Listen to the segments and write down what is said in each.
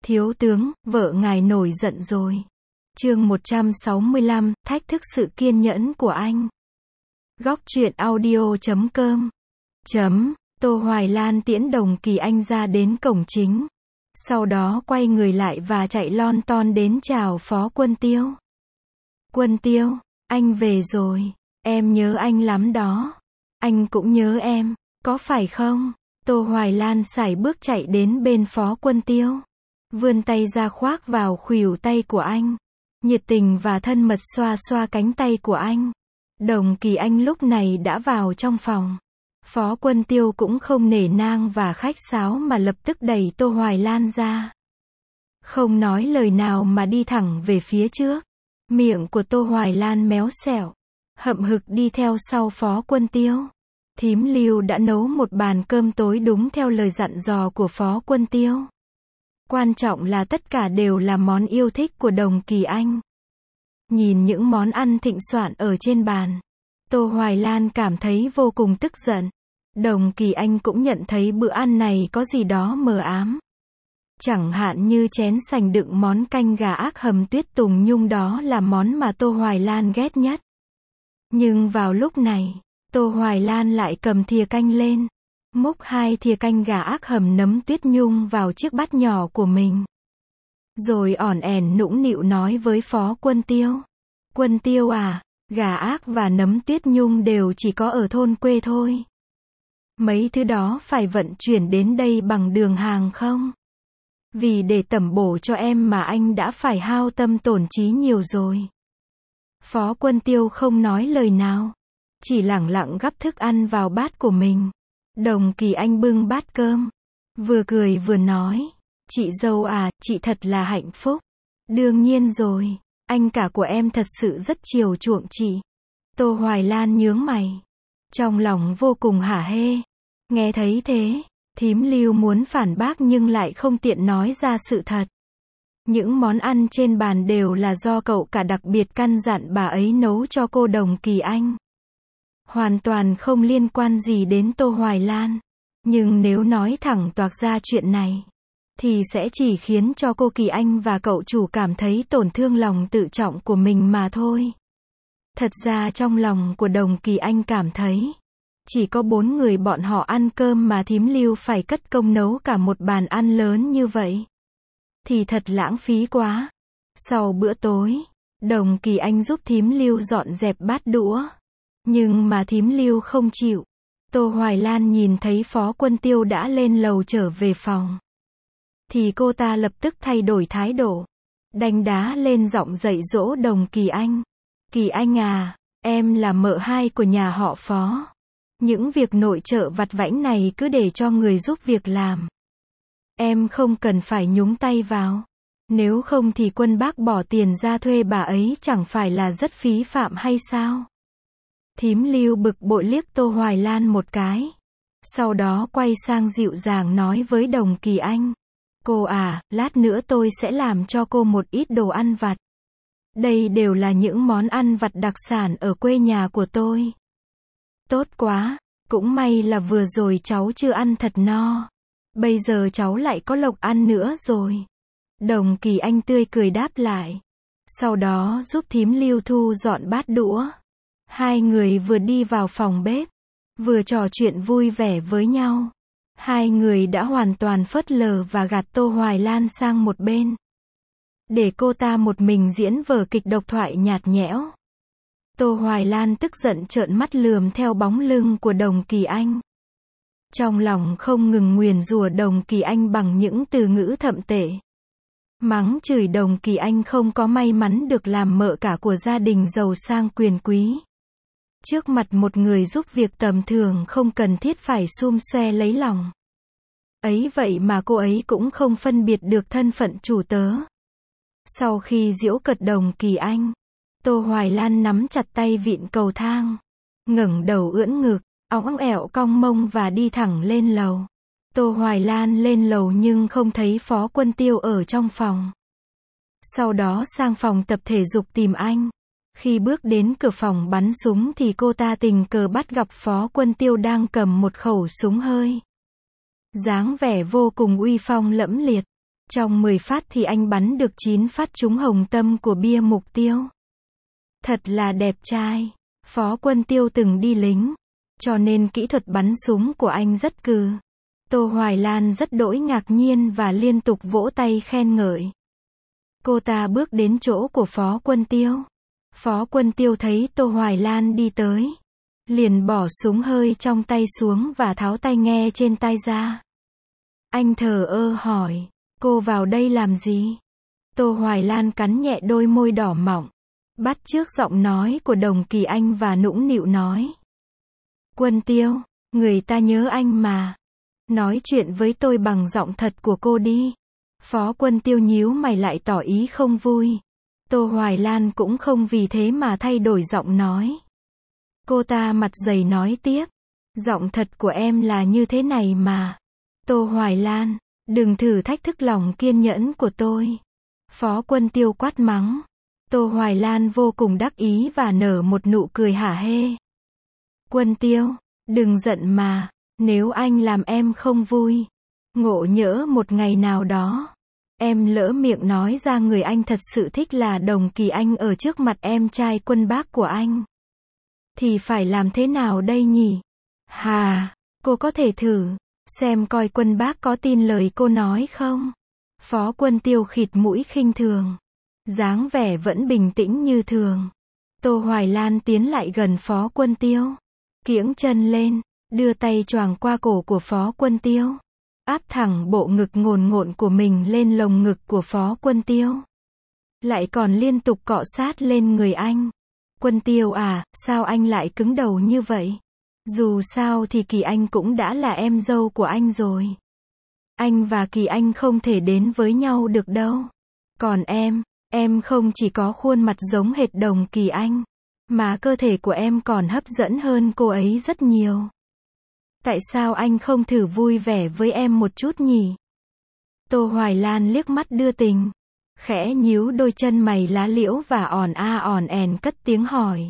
Thiếu tướng, vợ ngài nổi giận rồi. Chương 165, thách thức sự kiên nhẫn của anh. Góc truyện audio.com. Tô Hoài Lan tiễn Đồng Kỳ Anh ra đến cổng chính. Sau đó quay người lại và chạy lon ton đến chào Phó Quân Tiêu. Quân Tiêu, anh về rồi. Em nhớ anh lắm đó. Anh cũng nhớ em, có phải không? Tô Hoài Lan sải bước chạy đến bên Phó Quân Tiêu. Vươn tay ra khoác vào khuỷu tay của anh. Nhiệt tình và thân mật xoa xoa cánh tay của anh. Đồng Kỳ Anh lúc này đã vào trong phòng. Phó Quân Tiêu cũng không nể nang và khách sáo mà lập tức đẩy Tô Hoài Lan ra. Không nói lời nào mà đi thẳng về phía trước. Miệng của Tô Hoài Lan méo xẹo, hậm hực đi theo sau Phó Quân Tiêu. Thím Lưu đã nấu một bàn cơm tối đúng theo lời dặn dò của Phó Quân Tiêu. Quan trọng là tất cả đều là món yêu thích của Đồng Kỳ Anh. Nhìn những món ăn thịnh soạn ở trên bàn, Tô Hoài Lan cảm thấy vô cùng tức giận. Đồng Kỳ Anh cũng nhận thấy bữa ăn này có gì đó mờ ám. Chẳng hạn như chén sành đựng món canh gà ác hầm tuyết tùng nhung, đó là món mà Tô Hoài Lan ghét nhất. Nhưng vào lúc này, Tô Hoài Lan lại cầm thìa canh lên, múc 2 thìa canh gà ác hầm nấm tuyết nhung vào chiếc bát nhỏ của mình. Rồi ỏn ẻn nũng nịu nói với Phó Quân Tiêu. Quân Tiêu à, gà ác và nấm tuyết nhung đều chỉ có ở thôn quê thôi. Mấy thứ đó phải vận chuyển đến đây bằng đường hàng không? Vì để tẩm bổ cho em mà anh đã phải hao tâm tổn trí nhiều rồi. Phó Quân Tiêu không nói lời nào, chỉ lẳng lặng gắp thức ăn vào bát của mình. Đồng Kỳ Anh bưng bát cơm, vừa cười vừa nói. Chị dâu à, chị thật là hạnh phúc. Đương nhiên rồi, anh cả của em thật sự rất chiều chuộng chị. Tô Hoài Lan nhướng mày, trong lòng vô cùng hả hê. Nghe thấy thế, thím Lưu muốn phản bác nhưng lại không tiện nói ra sự thật. Những món ăn trên bàn đều là do cậu cả đặc biệt căn dặn bà ấy nấu cho cô Đồng Kỳ Anh. Hoàn toàn không liên quan gì đến Tô Hoài Lan. Nhưng nếu nói thẳng toạc ra chuyện này, thì sẽ chỉ khiến cho cô Kỳ Anh và cậu chủ cảm thấy tổn thương lòng tự trọng của mình mà thôi. Thật ra trong lòng của Đồng Kỳ Anh cảm thấy, chỉ có 4 người bọn họ ăn cơm mà thím Lưu phải cất công nấu cả một bàn ăn lớn như vậy. Thì thật lãng phí quá. Sau bữa tối, Đồng Kỳ Anh giúp thím Lưu dọn dẹp bát đũa. Nhưng mà thím Lưu không chịu. Tô Hoài Lan nhìn thấy Phó Quân Tiêu đã lên lầu trở về phòng, thì cô ta lập tức thay đổi thái độ, đánh đá lên giọng dạy dỗ Đồng Kỳ Anh. Kỳ Anh à, em là mợ hai của nhà họ Phó. Những việc nội trợ vặt vãnh này cứ để cho người giúp việc làm. Em không cần phải nhúng tay vào. Nếu không thì Quân bác bỏ tiền ra thuê bà ấy chẳng phải là rất phí phạm hay sao? Thím Lưu bực bội liếc Tô Hoài Lan một cái. Sau đó quay sang dịu dàng nói với Đồng Kỳ Anh. Cô à, lát nữa tôi sẽ làm cho cô một ít đồ ăn vặt. Đây đều là những món ăn vặt đặc sản ở quê nhà của tôi. Tốt quá, cũng may là vừa rồi cháu chưa ăn thật no. Bây giờ cháu lại có lộc ăn nữa rồi. Đồng Kỳ Anh tươi cười đáp lại. Sau đó giúp thím Lưu thu dọn bát đũa. Hai người vừa đi vào phòng bếp, vừa trò chuyện vui vẻ với nhau. Hai người đã hoàn toàn phớt lờ và gạt Tô Hoài Lan sang một bên, để cô ta một mình diễn vở kịch độc thoại nhạt nhẽo. Tô Hoài Lan tức giận trợn mắt lườm theo bóng lưng của Đồng Kỳ Anh. Trong lòng không ngừng nguyền rủa Đồng Kỳ Anh bằng những từ ngữ thậm tệ. Mắng chửi Đồng Kỳ Anh không có may mắn được làm mợ cả của gia đình giàu sang quyền quý. Trước mặt một người giúp việc tầm thường không cần thiết phải xum xoe lấy lòng. Ấy vậy mà cô ấy cũng không phân biệt được thân phận chủ tớ. Sau khi giễu cợt Đồng Kỳ Anh, Tô Hoài Lan nắm chặt tay vịn cầu thang, ngẩng đầu ưỡn ngực, óng ẻo cong mông và đi thẳng lên lầu. Tô Hoài Lan lên lầu nhưng không thấy Phó Quân Tiêu ở trong phòng. Sau đó sang phòng tập thể dục tìm anh. Khi bước đến cửa phòng bắn súng thì cô ta tình cờ bắt gặp Phó Quân Tiêu đang cầm một khẩu súng hơi. Dáng vẻ vô cùng uy phong lẫm liệt. Trong 10 phát thì anh bắn được 9 phát trúng hồng tâm của bia mục tiêu. Thật là đẹp trai. Phó Quân Tiêu từng đi lính, cho nên kỹ thuật bắn súng của anh rất cừ. Tô Hoài Lan rất đỗi ngạc nhiên và liên tục vỗ tay khen ngợi. Cô ta bước đến chỗ của Phó Quân Tiêu. Phó Quân Tiêu thấy Tô Hoài Lan đi tới, liền bỏ súng hơi trong tay xuống và tháo tai nghe trên tai ra. Anh thờ ơ hỏi, cô vào đây làm gì? Tô Hoài Lan cắn nhẹ đôi môi đỏ mọng, bắt chước giọng nói của Đồng Kỳ Anh và nũng nịu nói. Quân Tiêu, người ta nhớ anh mà. Nói chuyện với tôi bằng giọng thật của cô đi. Phó Quân Tiêu nhíu mày lại tỏ ý không vui. Tô Hoài Lan cũng không vì thế mà thay đổi giọng nói. Cô ta mặt dày nói tiếp. Giọng thật của em là như thế này mà. Tô Hoài Lan, đừng thử thách thức lòng kiên nhẫn của tôi. Phó Quân Tiêu quát mắng. Tô Hoài Lan vô cùng đắc ý và nở một nụ cười hả hê. Quân Tiêu, đừng giận mà. Nếu anh làm em không vui, ngộ nhỡ một ngày nào đó, em lỡ miệng nói ra người anh thật sự thích là Đồng Kỳ Anh ở trước mặt em trai Quân Bác của anh, thì phải làm thế nào đây nhỉ? Hà, cô có thể thử, xem coi Quân Bác có tin lời cô nói không? Phó Quân Tiêu khịt mũi khinh thường, dáng vẻ vẫn bình tĩnh như thường. Tô Hoài Lan tiến lại gần Phó Quân Tiêu, kiễng chân lên, đưa tay choàng qua cổ của Phó Quân Tiêu, áp thẳng bộ ngực ngồn ngộn của mình lên lồng ngực của Phó Quân Tiêu. Lại còn liên tục cọ sát lên người anh. Quân Tiêu à, sao anh lại cứng đầu như vậy? Dù sao thì Kỳ Anh cũng đã là em dâu của anh rồi. Anh và Kỳ Anh không thể đến với nhau được đâu. Còn em không chỉ có khuôn mặt giống hệt Đồng Kỳ Anh, mà cơ thể của em còn hấp dẫn hơn cô ấy rất nhiều. Tại sao anh không thử vui vẻ với em một chút nhỉ? Tô Hoài Lan liếc mắt đưa tình, khẽ nhíu đôi chân mày lá liễu và ỏn a ỏn ẻn cất tiếng hỏi.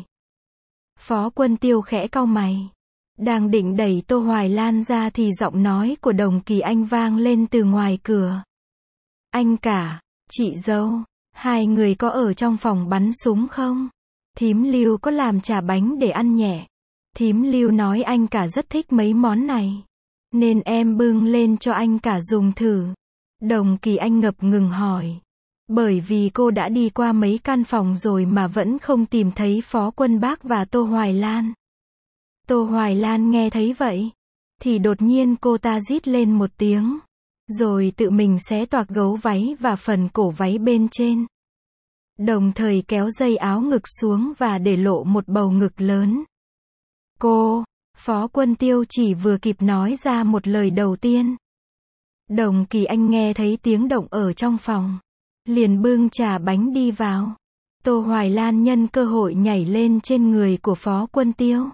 Phó Quân Tiêu khẽ cau mày, đang định đẩy Tô Hoài Lan ra thì giọng nói của Đồng Kỳ Anh vang lên từ ngoài cửa. Anh cả, chị dâu, hai người có ở trong phòng bắn súng không? Thím Lưu có làm chả bánh để ăn nhẹ. Thím Lưu nói anh cả rất thích mấy món này, nên em bưng lên cho anh cả dùng thử. Đồng Kỳ Anh ngập ngừng hỏi, bởi vì cô đã đi qua mấy căn phòng rồi mà vẫn không tìm thấy Phó Quân Bác và Tô Hoài Lan. Tô Hoài Lan nghe thấy vậy, thì đột nhiên cô ta rít lên một tiếng, rồi tự mình xé toạc gấu váy và phần cổ váy bên trên. Đồng thời kéo dây áo ngực xuống và để lộ một bầu ngực lớn. Cô, Phó Quân Tiêu chỉ vừa kịp nói ra một lời đầu tiên. Đồng Kỳ Anh nghe thấy tiếng động ở trong phòng, liền bưng trà bánh đi vào. Tô Hoài Lan nhân cơ hội nhảy lên trên người của Phó Quân Tiêu.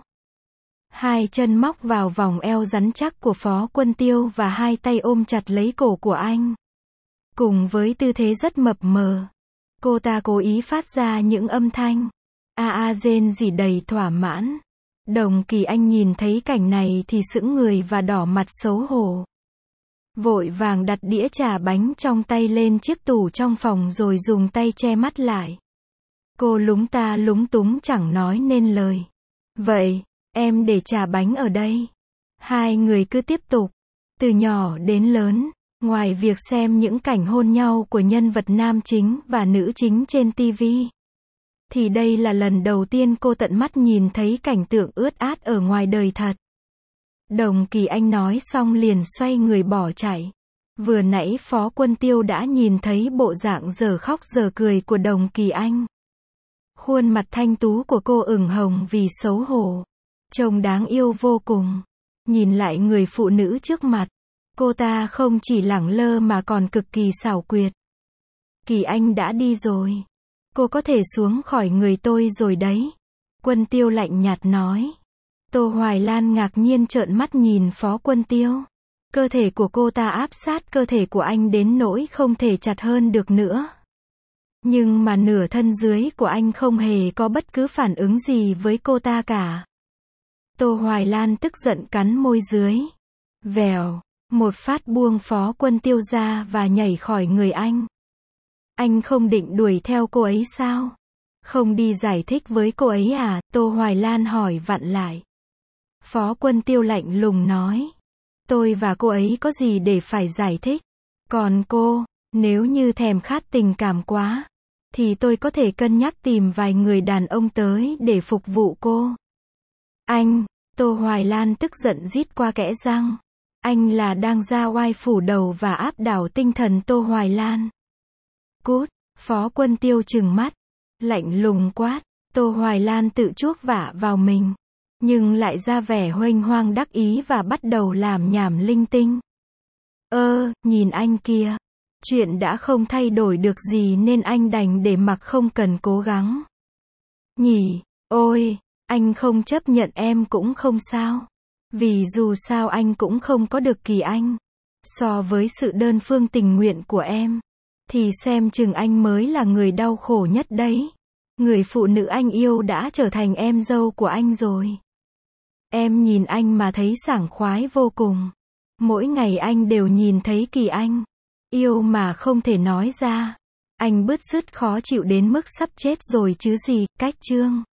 Hai chân móc vào vòng eo rắn chắc của Phó Quân Tiêu và hai tay ôm chặt lấy cổ của anh. Cùng với tư thế rất mập mờ, cô ta cố ý phát ra những âm thanh rên rỉ đầy thỏa mãn. Đồng Kỳ Anh nhìn thấy cảnh này thì sững người và đỏ mặt xấu hổ. Vội vàng đặt đĩa trà bánh trong tay lên chiếc tủ trong phòng rồi dùng tay che mắt lại. Cô lúng ta lúng túng chẳng nói nên lời. Vậy, em để trà bánh ở đây. Hai người cứ tiếp tục. Từ nhỏ đến lớn, ngoài việc xem những cảnh hôn nhau của nhân vật nam chính và nữ chính trên TV, thì đây là lần đầu tiên cô tận mắt nhìn thấy cảnh tượng ướt át ở ngoài đời thật. Đồng Kỳ Anh nói xong liền xoay người bỏ chạy. Vừa nãy Phó Quân Tiêu đã nhìn thấy bộ dạng giờ khóc giờ cười của Đồng Kỳ Anh. Khuôn mặt thanh tú của cô ửng hồng vì xấu hổ, trông đáng yêu vô cùng. Nhìn lại người phụ nữ trước mặt, cô ta không chỉ lẳng lơ mà còn cực kỳ xảo quyệt. Kỳ Anh đã đi rồi. Cô có thể xuống khỏi người tôi rồi đấy. Quân Tiêu lạnh nhạt nói. Tô Hoài Lan ngạc nhiên trợn mắt nhìn Phó Quân Tiêu. Cơ thể của cô ta áp sát cơ thể của anh đến nỗi không thể chặt hơn được nữa. Nhưng mà nửa thân dưới của anh không hề có bất cứ phản ứng gì với cô ta cả. Tô Hoài Lan tức giận cắn môi dưới. Vèo, một phát buông Phó Quân Tiêu ra và nhảy khỏi người anh. Anh không định đuổi theo cô ấy sao? Không đi giải thích với cô ấy à? Tô Hoài Lan hỏi vặn lại. Phó Quân Tiêu lạnh lùng nói. Tôi và cô ấy có gì để phải giải thích? Còn cô, nếu như thèm khát tình cảm quá, thì tôi có thể cân nhắc tìm vài người đàn ông tới để phục vụ cô. Anh, Tô Hoài Lan tức giận rít qua kẽ răng. Anh là đang ra oai phủ đầu và áp đảo tinh thần Tô Hoài Lan. Cút, Phó Quân Tiêu trừng mắt, lạnh lùng quát. Tô Hoài Lan tự chuốc vả vào mình, nhưng lại ra vẻ huênh hoang đắc ý và bắt đầu làm nhảm linh tinh. Nhìn anh kia. Chuyện đã không thay đổi được gì nên anh đành để mặc không cần cố gắng. Nhỉ, ôi, anh không chấp nhận em cũng không sao. Vì dù sao anh cũng không có được Kỳ Anh. So với sự đơn phương tình nguyện của em, thì xem chừng anh mới là người đau khổ nhất đấy. Người phụ nữ anh yêu đã trở thành em dâu của anh rồi. Em nhìn anh mà thấy sảng khoái vô cùng. Mỗi ngày anh đều nhìn thấy Kỳ Anh. Yêu mà không thể nói ra. Anh bứt rứt khó chịu đến mức sắp chết rồi chứ gì. Cách chương